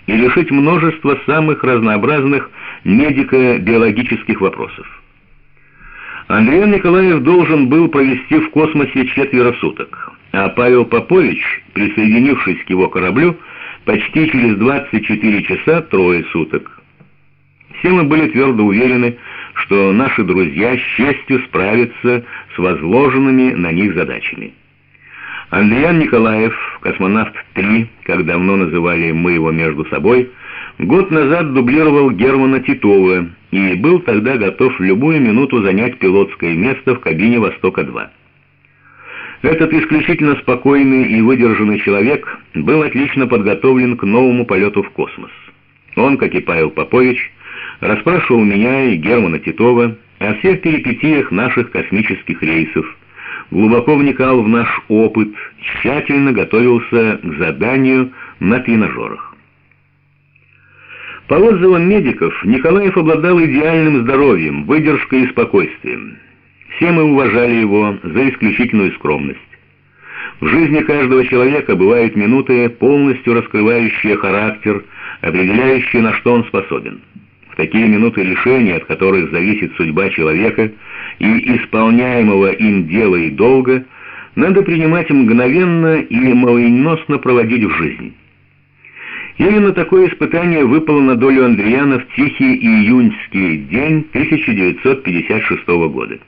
и решить множество самых разнообразных медико-биологических вопросов. Андриан Николаев должен был провести в космосе 4 суток, а Павел Попович, присоединившись к его кораблю, почти через 24 часа 3 суток. Все мы были твердо уверены, что наши друзья с честью справятся с возложенными на них задачами. Андриан Николаев, космонавт-3, как давно называли мы его между собой, год назад дублировал Германа Титова и был тогда готов в любую минуту занять пилотское место в кабине «Востока-2». Этот исключительно спокойный и выдержанный человек был отлично подготовлен к новому полету в космос. Он, как и Павел Попович, расспрашивал меня и Германа Титова о всех перипетиях наших космических рейсов, глубоко вникал в наш опыт, тщательно готовился к заданию на тренажерах. По отзывам медиков, Николаев обладал идеальным здоровьем, выдержкой и спокойствием. Все мы уважали его за исключительную скромность. В жизни каждого человека бывают минуты, полностью раскрывающие характер, определяющие, на что он способен. В такие минуты решения, от которых зависит судьба человека и исполняемого им дела и долга, надо принимать мгновенно и молниеносно проводить в жизни. Именно такое испытание выпало на долю Андриана в тихий июньский день 1956 года.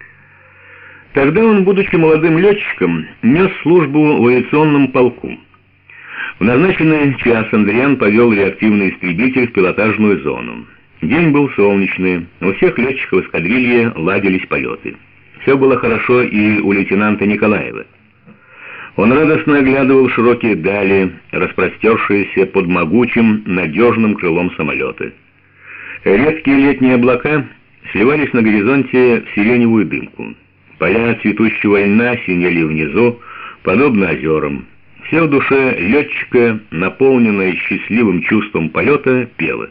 Тогда он, будучи молодым летчиком, нес службу в авиационном полку. В назначенный час Андриан повел реактивный истребитель в пилотажную зону. День был солнечный, у всех летчиков эскадрильи ладились полеты. Все было хорошо и у лейтенанта Николаева. Он радостно оглядывал широкие дали, распростершиеся под могучим, надежным крылом самолета. Редкие летние облака сливались на горизонте в сиреневую дымку. Поля цветущего льна синели внизу, подобно озерам. Все в душе летчика, наполненное счастливым чувством полета, пело.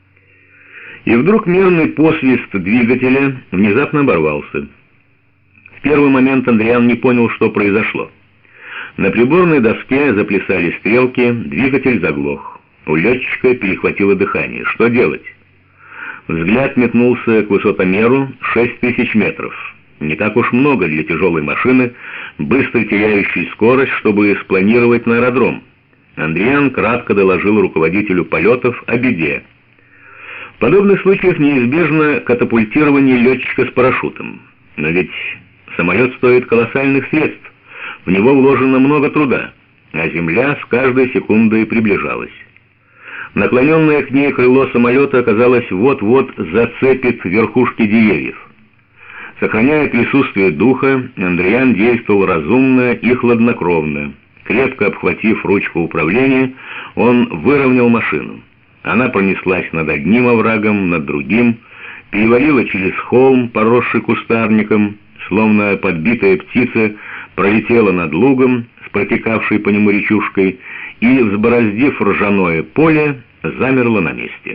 И вдруг мерный посвист двигателя внезапно оборвался. В первый момент Андриан не понял, что произошло. На приборной доске заплясали стрелки, двигатель заглох. У летчика перехватило дыхание. Что делать? Взгляд метнулся к высотомеру 6000 метров. Не так уж много для тяжелой машины, быстро теряющей скорость, чтобы спланировать на аэродром. Андриан кратко доложил руководителю полетов о беде. В подобных случаях неизбежно катапультирование летчика с парашютом. Но ведь самолет стоит колоссальных средств, в него вложено много труда, а земля с каждой секундой приближалась. Наклоненное к ней крыло самолета, казалось, вот-вот зацепит верхушки деревьев. Сохраняя присутствие духа, Андриан действовал разумно и хладнокровно. Крепко обхватив ручку управления, он выровнял машину. Она пронеслась над одним оврагом, над другим, перевалила через холм, поросший кустарником, словно подбитая птица, пролетела над лугом с протекавшей по нему речушкой и, взбороздив ржаное поле, замерла на месте.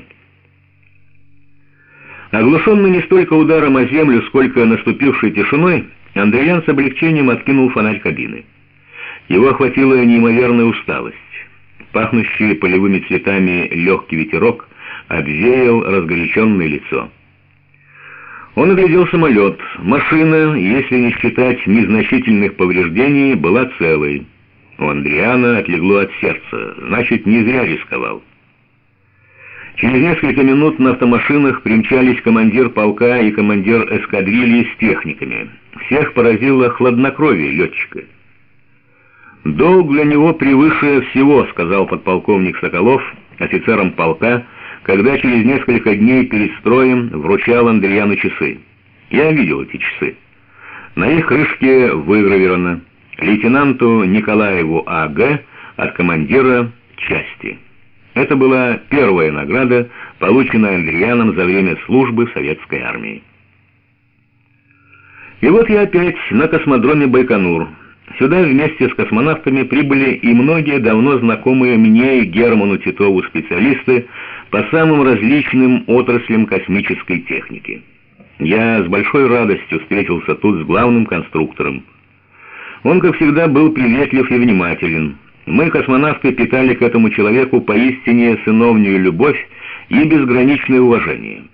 Оглушенный не столько ударом о землю, сколько наступившей тишиной, Андриан с облегчением откинул фонарь кабины. Его охватила неимоверная усталость. Пахнущий полевыми цветами легкий ветерок обвеял разгоряченное лицо. Он оглядел самолет. Машина, если не считать незначительных повреждений, была целой. У Андриана отлегло от сердца, значит, не зря рисковал. Через несколько минут на автомашинах примчались командир полка и командир эскадрильи с техниками. Всех поразило хладнокровие летчика. «Долг для него превыше всего», — сказал подполковник Соколов офицерам полка, когда через несколько дней перед строем вручал Андриану часы. Я видел эти часы. На их крышке выгравировано: лейтенанту Николаеву А.Г. от командира части. Это была первая награда, полученная Андрианом за время службы в советской армии. И вот я опять на космодроме Байконур. Сюда вместе с космонавтами прибыли и многие давно знакомые мне и Герману Титову специалисты по самым различным отраслям космической техники. Я с большой радостью встретился тут с главным конструктором. Он, как всегда, был приветлив и внимателен. Мы, космонавты, питали к этому человеку поистине сыновнюю любовь и безграничное уважение.